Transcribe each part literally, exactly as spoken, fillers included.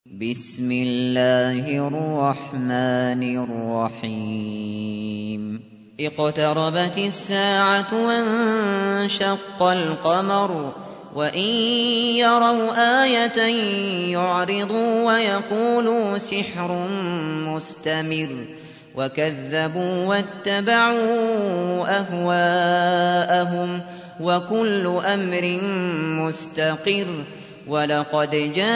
بسم الله الرحمن الرحيم اقتربت الساعة وانشق القمر وإن يروا آية يعرضوا ويقولوا سحر مستمر وكذبوا واتبعوا أهواءهم وكل أمر مستقر ولقد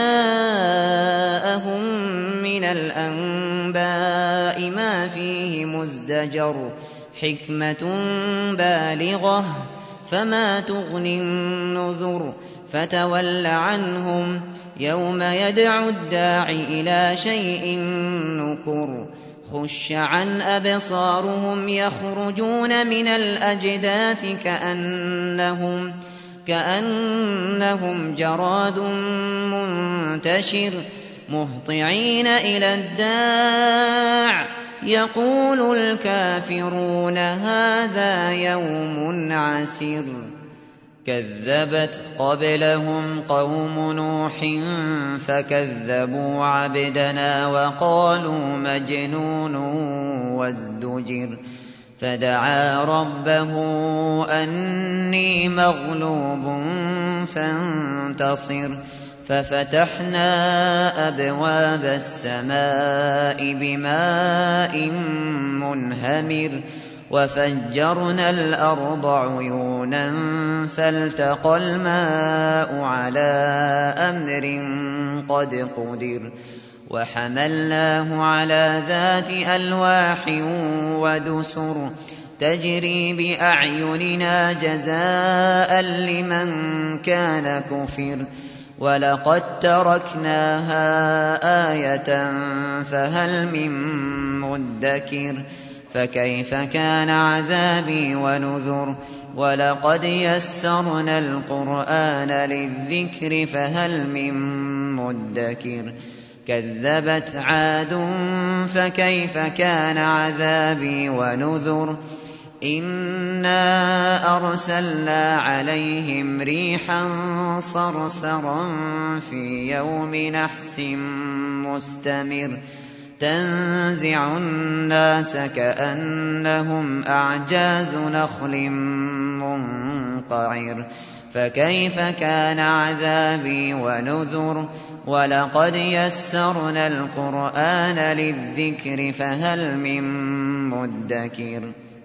جاءهم من الأنباء ما فيه مزدجر حكمة بالغة فما تغني النذر فتول عنهم يوم يدعو الداع إلى شيء نكر خش عن أبصارهم يخرجون من الأجداث كأنهم كأنهم جراد منتشر مهطعين إلى الداع يقول الكافرون هذا يوم عسر كذبت قبلهم قوم نوح فكذبوا عبدنا وقالوا مجنون وازدجر فدعا ربه أني مغلوب فانتصر ففتحنا أبواب السماء بماء منهمر وفجرنا الأرض عيونا فالتقى الماء على أمر قد قدر وحملناه على ذات ألواح ودسر تجري بأعيننا جزاء لمن كان كفر ولقد تركناها آية فهل من مدكر فكيف كان عذابي ونذر ولقد يسرنا القرآن للذكر فهل من مدكر كذبت عاد فكيف كان عذابي ونذر إنا أرسلنا عليهم ريحا صرصرا في يوم نحس مستمر تنزع الناس كأنهم أعجاز نخل منقعر فكيف كان عذابي ونذر ولقد يسرنا القرآن للذكر فهل من مدكر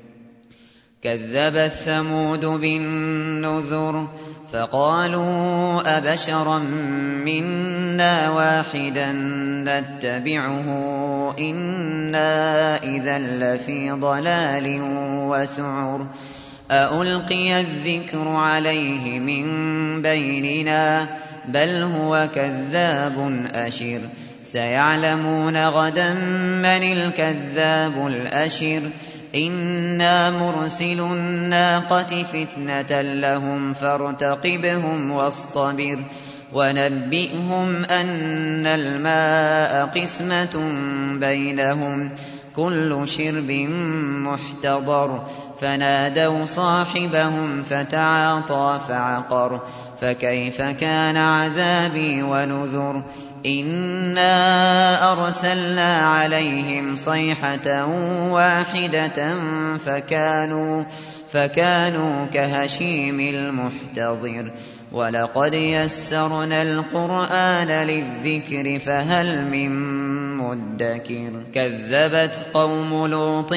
كذبت ثمود بالنذر فقالوا أبشرا منا واحدا نتبعه إنا إذا لفي ضلال وسعر أألقي الذكر عليه من بيننا بل هو كذاب أشر سيعلمون غدا من الكذاب الأشر إنا مرسل الناقة فتنة لهم فارتقبهم واصطبر ونبئهم أن الماء قسمة بينهم كل شرب محتضر فنادوا صاحبهم فتعاطى فعقر فكيف كان عذابي ونذر إنا أرسلنا عليهم صيحة واحدة فكانوا, فكانوا كهشيم المحتضر ولقد يسرنا القرآن للذكر فهل من مدكر كذبت قوم لوط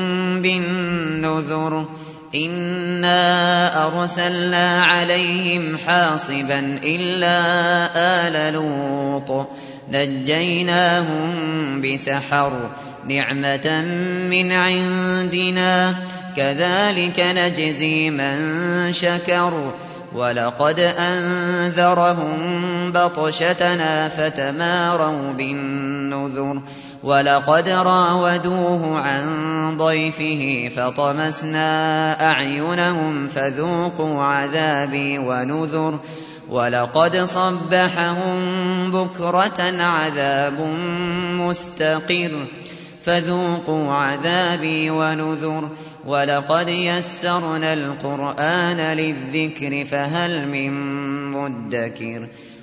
بالنذر إنا أرسلنا عليهم حاصبا إلا آل لوط نجيناهم بسحر نعمة من عندنا كذلك نجزي من شكر ولقد أنذرهم بطشتنا فتماروا بالنذر ولقد راودوه عن ضيفه فطمسنا أعينهم فذوقوا عذابي ونذر ولقد صبحهم بكرة عذاب مستقر فذوقوا عذابي ونذر ولقد يسرنا القرآن للذكر فهل من مدكر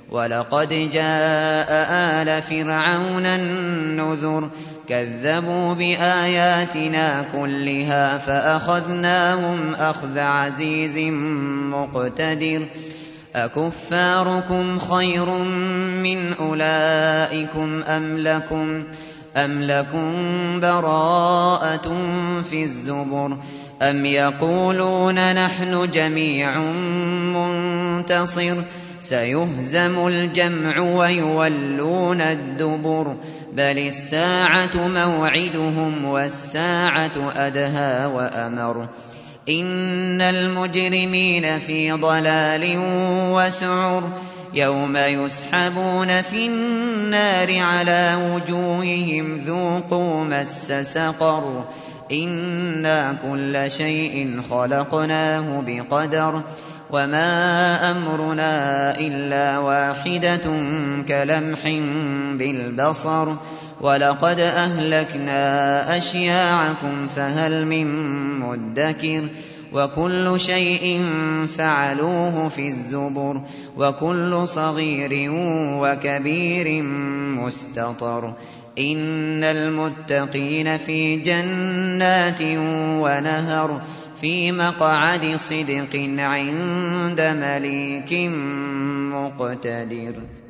وَلَقَدْ جَاءَ آلَ فِرْعَوْنَ النُّذُرُ كَذَّبُوا بِآيَاتِنَا كُلِّهَا فَأَخَذْنَاهُمْ أَخْذَ عَزِيزٍ مُّقْتَدِرٍ أَكُفَّارُكُمْ خَيْرٌ مِّنْ أُولَٰئِكُمْ أَمْ لَكُمْ أَمْ لَكُمْ بَرَاءَةٌ فِي الزُّبُرِ أَمْ يَقُولُونَ نَحْنُ جَمِيعٌ مُّنتَصِرٌ سَيُهْزَمُ الْجَمْعُ وَيُوَلُّونَ الدُّبُرَ بَلِ السَّاعَةُ مَوْعِدُهُمْ وَالسَّاعَةُ أَدْهَىٰ وَأَمَرُّ إِنَّ الْمُجْرِمِينَ فِي ضَلَالٍ وَسُعُرٍ يَوْمَ يُسْحَبُونَ فِي النَّارِ عَلَىٰ وُجُوهِهِمْ ذُوقُوا مَسَّ سَقَرَ إِنَّا كُلَّ شَيْءٍ خَلَقْنَاهُ بِقَدَرٍ وَمَا أَمْرُنَا إِلَّا وَاحِدَةٌ كَلَمْحٍ بِالْبَصَرِ وَلَقَدْ أَهْلَكْنَا أَشْيَاعَكُمْ فَهَلْ مِن مُّدَّكِرٍ وَكُلُّ شَيْءٍ فَعَلُوهُ فِي الزُّبُرِ وَكُلُّ صَغِيرٍ وَكَبِيرٍ مُّسْتَطَرٌ إِنَّ الْمُتَّقِينَ فِي جَنَّاتٍ وَنَهَرٍ في مقعد صدق عند مليك مقتدر.